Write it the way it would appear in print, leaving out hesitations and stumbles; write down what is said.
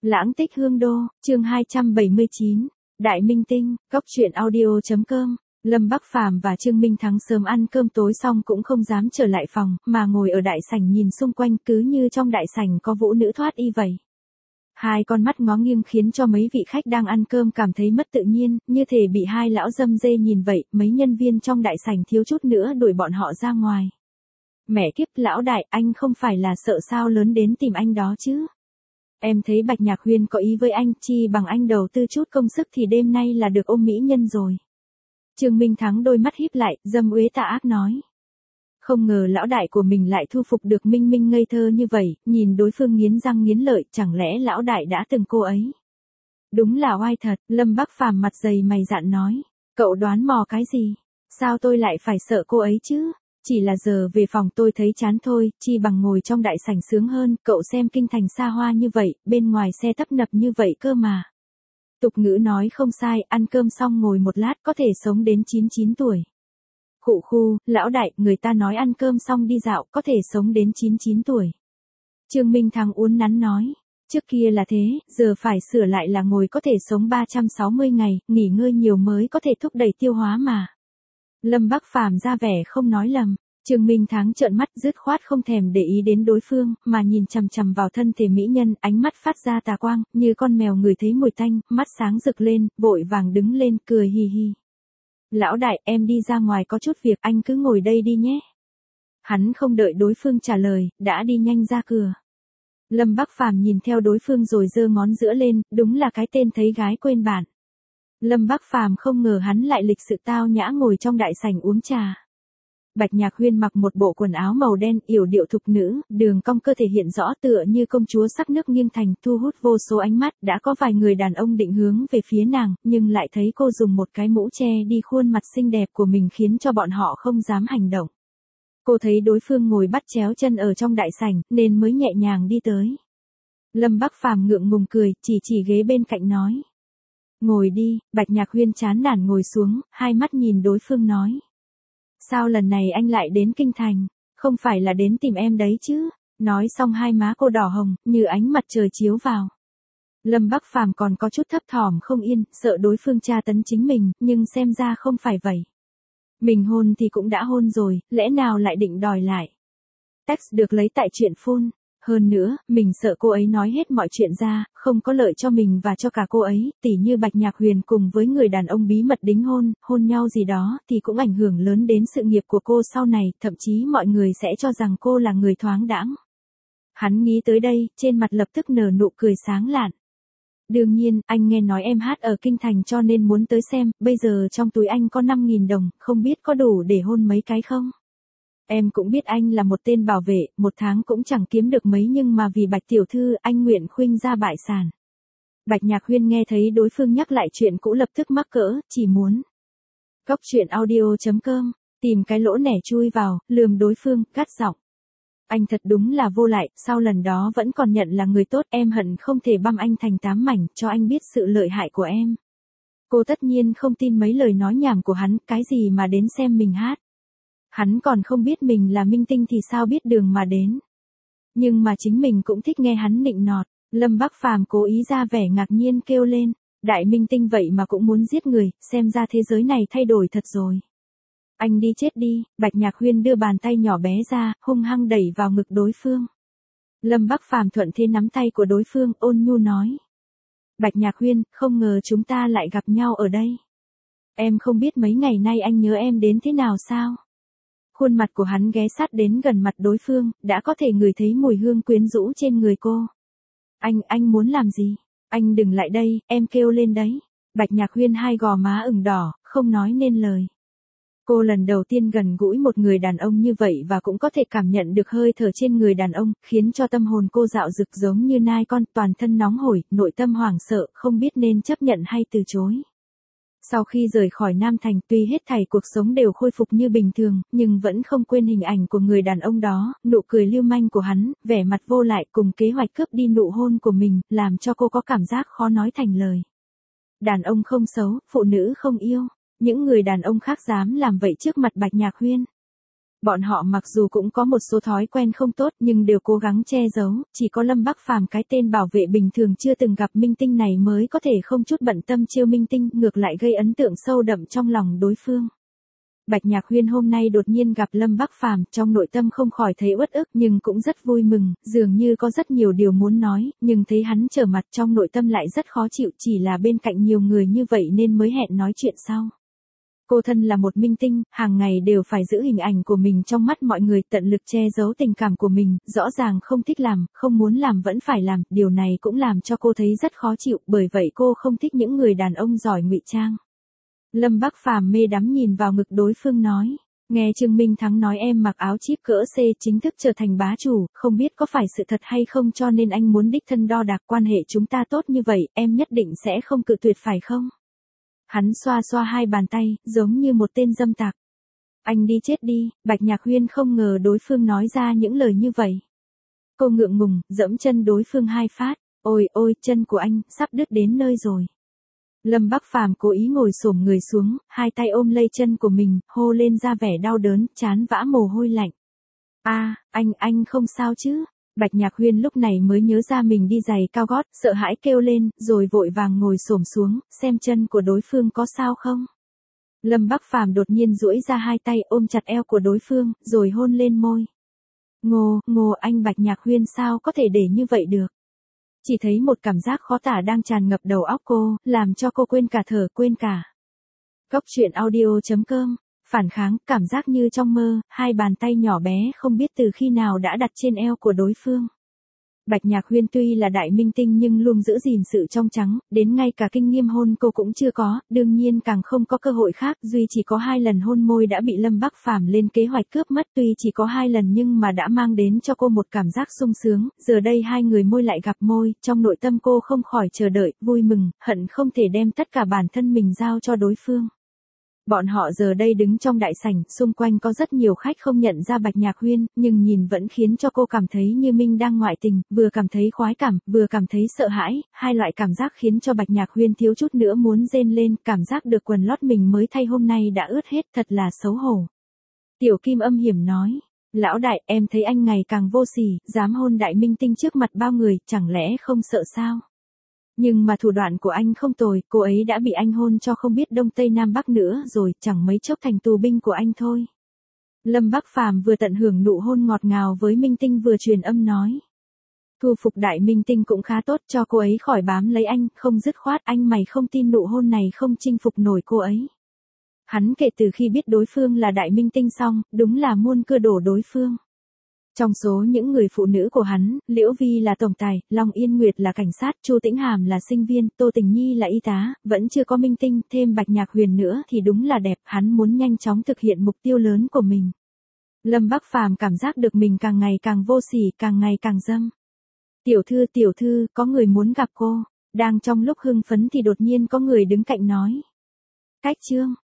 Lãng tích hương đô, chương 279, Đại Minh Tinh, Cóc truyện audio.com. Lâm Bắc Phàm và Trương Minh Thắng sớm ăn cơm tối xong cũng không dám trở lại phòng, mà ngồi ở đại sảnh nhìn xung quanh cứ như trong đại sảnh có vũ nữ thoát y vậy. Hai con mắt ngó nghiêng khiến cho mấy vị khách đang ăn cơm cảm thấy mất tự nhiên, như thể bị hai lão dâm dê nhìn vậy, mấy nhân viên trong đại sảnh thiếu chút nữa đuổi bọn họ ra ngoài. Mẹ kiếp, lão đại, anh không phải là sợ sao lớn đến tìm anh đó chứ? Em thấy Bạch Nhạc Huyên có ý với anh, chi bằng anh đầu tư chút công sức thì đêm nay là được ôm mỹ nhân rồi. Trương Minh Thắng đôi mắt híp lại, dâm uế tà ác nói. Không ngờ lão đại của mình lại thu phục được Minh Minh ngây thơ như vậy, nhìn đối phương nghiến răng nghiến lợi, chẳng lẽ lão đại đã từng cô ấy? Đúng là oai thật, Lâm Bắc Phàm mặt dày mày dạn nói. Cậu đoán mò cái gì? Sao tôi lại phải sợ cô ấy chứ? Chỉ là giờ về phòng tôi thấy chán thôi, chi bằng ngồi trong đại sảnh sướng hơn, cậu xem kinh thành xa hoa như vậy, bên ngoài xe tấp nập như vậy cơ mà. Tục ngữ nói không sai, ăn cơm xong ngồi một lát có thể sống đến 99 tuổi. Khụ khu, lão đại, người ta nói ăn cơm xong đi dạo có thể sống đến 99 tuổi. Trương Minh Thắng uốn nắn nói, trước kia là thế, giờ phải sửa lại là ngồi có thể sống 360 ngày, nghỉ ngơi nhiều mới có thể thúc đẩy tiêu hóa mà. Lâm Bắc Phàm ra vẻ không nói lầm. Trương Minh Thắng trợn mắt dứt khoát không thèm để ý đến đối phương, mà nhìn chằm chằm vào thân thể mỹ nhân, ánh mắt phát ra tà quang, như con mèo ngửi thấy mùi tanh, mắt sáng rực lên, vội vàng đứng lên, cười hì hì. Lão đại, em đi ra ngoài có chút việc, anh cứ ngồi đây đi nhé. Hắn không đợi đối phương trả lời, đã đi nhanh ra cửa. Lâm Bắc Phàm nhìn theo đối phương rồi giơ ngón giữa lên, đúng là cái tên thấy gái quên bạn. Lâm Bắc Phàm không ngờ hắn lại lịch sự tao nhã ngồi trong đại sảnh uống trà. Bạch Nhạc Huyên mặc một bộ quần áo màu đen, yểu điệu thục nữ, đường cong cơ thể hiện rõ tựa như công chúa sắc nước nghiêng thành, thu hút vô số ánh mắt, đã có vài người đàn ông định hướng về phía nàng, nhưng lại thấy cô dùng một cái mũ che đi khuôn mặt xinh đẹp của mình khiến cho bọn họ không dám hành động. Cô thấy đối phương ngồi bắt chéo chân ở trong đại sảnh, nên mới nhẹ nhàng đi tới. Lâm Bắc Phàm ngượng ngùng cười, chỉ ghế bên cạnh nói. Ngồi đi, Bạch Nhạc Huyên chán nản ngồi xuống, hai mắt nhìn đối phương nói. Sao lần này anh lại đến kinh thành? Không phải là đến tìm em đấy chứ? Nói xong hai má cô đỏ hồng, như ánh mặt trời chiếu vào. Lâm Bắc Phàm còn có chút thấp thỏm không yên, sợ đối phương tra tấn chính mình, nhưng xem ra không phải vậy. Mình hôn thì cũng đã hôn rồi, lẽ nào lại định đòi lại? Text được lấy tại truyện phun. Hơn nữa, mình sợ cô ấy nói hết mọi chuyện ra, không có lợi cho mình và cho cả cô ấy, tỉ như Bạch Nhạc Huyền cùng với người đàn ông bí mật đính hôn nhau gì đó, thì cũng ảnh hưởng lớn đến sự nghiệp của cô sau này, thậm chí mọi người sẽ cho rằng cô là người thoáng đãng. Hắn nghĩ tới đây, trên mặt lập tức nở nụ cười sáng lạn. Đương nhiên, anh nghe nói em hát ở kinh thành cho nên muốn tới xem, bây giờ trong túi anh có 5.000 đồng, không biết có đủ để hôn mấy cái không? Em cũng biết anh là một tên bảo vệ, một tháng cũng chẳng kiếm được mấy nhưng mà vì Bạch tiểu thư anh nguyện khuynh ra bại sản. Bạch Nhạc Huyên nghe thấy đối phương nhắc lại chuyện cũ lập tức mắc cỡ, chỉ muốn. Cóc truyện audio.com, tìm cái lỗ nẻ chui vào, lườm đối phương, gắt giọng. Anh thật đúng là vô lại, sau lần đó vẫn còn nhận là người tốt, em hận không thể băm anh thành 8 mảnh, cho anh biết sự lợi hại của em. Cô tất nhiên không tin mấy lời nói nhảm của hắn, cái gì mà đến xem mình hát. Hắn còn không biết mình là minh tinh thì sao biết đường mà đến. Nhưng mà chính mình cũng thích nghe hắn nịnh nọt. Lâm Bắc Phàm cố ý ra vẻ ngạc nhiên kêu lên. Đại minh tinh vậy mà cũng muốn giết người, xem ra thế giới này thay đổi thật rồi. Anh đi chết đi, Bạch Nhạc Huyên đưa bàn tay nhỏ bé ra, hung hăng đẩy vào ngực đối phương. Lâm Bắc Phàm thuận thế nắm tay của đối phương, ôn nhu nói. Bạch Nhạc Huyên, không ngờ chúng ta lại gặp nhau ở đây. Em không biết mấy ngày nay anh nhớ em đến thế nào sao? Khuôn mặt của hắn ghé sát đến gần mặt đối phương, đã có thể ngửi thấy mùi hương quyến rũ trên người cô. Anh muốn làm gì? Anh đừng lại đây, em kêu lên đấy. Bạch Nhạc Huyên hai gò má ửng đỏ, không nói nên lời. Cô lần đầu tiên gần gũi một người đàn ông như vậy và cũng có thể cảm nhận được hơi thở trên người đàn ông, khiến cho tâm hồn cô dạo dực giống như nai con, toàn thân nóng hổi, nội tâm hoảng sợ, không biết nên chấp nhận hay từ chối. Sau khi rời khỏi Nam Thành, tuy hết thảy cuộc sống đều khôi phục như bình thường, nhưng vẫn không quên hình ảnh của người đàn ông đó, nụ cười lưu manh của hắn, vẻ mặt vô lại cùng kế hoạch cướp đi nụ hôn của mình, làm cho cô có cảm giác khó nói thành lời. Đàn ông không xấu, phụ nữ không yêu. Những người đàn ông khác dám làm vậy trước mặt Bạch Nhạc Huyên. Bọn họ mặc dù cũng có một số thói quen không tốt nhưng đều cố gắng che giấu, chỉ có Lâm Bắc Phàm cái tên bảo vệ bình thường chưa từng gặp minh tinh này mới có thể không chút bận tâm trêu minh tinh, ngược lại gây ấn tượng sâu đậm trong lòng đối phương. Bạch Nhạc Huyên hôm nay đột nhiên gặp Lâm Bắc Phàm, trong nội tâm không khỏi thấy uất ức nhưng cũng rất vui mừng, dường như có rất nhiều điều muốn nói, nhưng thấy hắn trở mặt trong nội tâm lại rất khó chịu, chỉ là bên cạnh nhiều người như vậy nên mới hẹn nói chuyện sau. Cô thân là một minh tinh, hàng ngày đều phải giữ hình ảnh của mình trong mắt mọi người, tận lực che giấu tình cảm của mình, rõ ràng không thích làm, không muốn làm vẫn phải làm, điều này cũng làm cho cô thấy rất khó chịu, bởi vậy cô không thích những người đàn ông giỏi ngụy trang. Lâm Bắc Phàm mê đắm nhìn vào ngực đối phương nói, nghe Trương Minh Thắng nói em mặc áo chip cỡ C chính thức trở thành bá chủ, không biết có phải sự thật hay không, cho nên anh muốn đích thân đo đạc, quan hệ chúng ta tốt như vậy, em nhất định sẽ không cự tuyệt phải không? Hắn xoa xoa hai bàn tay, giống như một tên dâm tặc. Anh đi chết đi, Bạch Nhạc Huyên không ngờ đối phương nói ra những lời như vậy. Cô ngượng ngùng, dẫm chân đối phương hai phát, ôi ôi, chân của anh, sắp đứt đến nơi rồi. Lâm Bắc Phàm cố ý ngồi xổm người xuống, hai tay ôm lấy chân của mình, hô lên ra vẻ đau đớn, trán vã mồ hôi lạnh. Anh không sao chứ? Bạch Nhạc Huyên lúc này mới nhớ ra mình đi giày cao gót, sợ hãi kêu lên, rồi vội vàng ngồi xổm xuống, xem chân của đối phương có sao không. Lâm Bắc Phàm đột nhiên duỗi ra hai tay ôm chặt eo của đối phương, rồi hôn lên môi. Ngô, anh Bạch Nhạc Huyên sao có thể để như vậy được? Chỉ thấy một cảm giác khó tả đang tràn ngập đầu óc cô, làm cho cô quên cả thở, quên cả. Cốc truyện audio.com, phản kháng, cảm giác như trong mơ, hai bàn tay nhỏ bé không biết từ khi nào đã đặt trên eo của đối phương. Bạch Nhạc Huyên tuy là đại minh tinh nhưng luôn giữ gìn sự trong trắng, đến ngay cả kinh nghiệm hôn cô cũng chưa có, đương nhiên càng không có cơ hội khác, duy chỉ có 2 lần hôn môi đã bị Lâm Bắc Phàm lên kế hoạch cướp mất, tuy chỉ có 2 lần nhưng mà đã mang đến cho cô một cảm giác sung sướng, giờ đây hai người môi lại gặp môi, trong nội tâm cô không khỏi chờ đợi, vui mừng, hận không thể đem tất cả bản thân mình giao cho đối phương. Bọn họ giờ đây đứng trong đại sảnh, xung quanh có rất nhiều khách không nhận ra Bạch Nhạc Huyên, nhưng nhìn vẫn khiến cho cô cảm thấy như Minh đang ngoại tình, vừa cảm thấy khoái cảm, vừa cảm thấy sợ hãi, hai loại cảm giác khiến cho Bạch Nhạc Huyên thiếu chút nữa muốn rên lên, cảm giác được quần lót mình mới thay hôm nay đã ướt hết, thật là xấu hổ. Tiểu Kim âm hiểm nói, lão đại, em thấy anh ngày càng vô sỉ, dám hôn đại minh tinh trước mặt bao người, chẳng lẽ không sợ sao? Nhưng mà thủ đoạn của anh không tồi, cô ấy đã bị anh hôn cho không biết đông tây nam bắc nữa rồi, chẳng mấy chốc thành tù binh của anh thôi. Lâm Bắc Phàm vừa tận hưởng nụ hôn ngọt ngào với minh tinh vừa truyền âm nói. Thu phục đại minh tinh cũng khá tốt, cho cô ấy khỏi bám lấy anh, không dứt khoát, anh mày không tin nụ hôn này không chinh phục nổi cô ấy. Hắn kể từ khi biết đối phương là đại minh tinh xong, đúng là muôn cưa đổ đối phương. Trong số những người phụ nữ của hắn, Liễu Vi là tổng tài, Long Yên Nguyệt là cảnh sát, Chu Tĩnh Hàm là sinh viên, Tô Tình Nhi là y tá, vẫn chưa có minh tinh, thêm Bạch Nhạc Huyền nữa thì đúng là đẹp, hắn muốn nhanh chóng thực hiện mục tiêu lớn của mình. Lâm Bắc Phàm cảm giác được mình càng ngày càng vô sỉ, càng ngày càng dâm. Tiểu thư, có người muốn gặp cô. Đang trong lúc hưng phấn thì đột nhiên có người đứng cạnh nói. Cách Trương,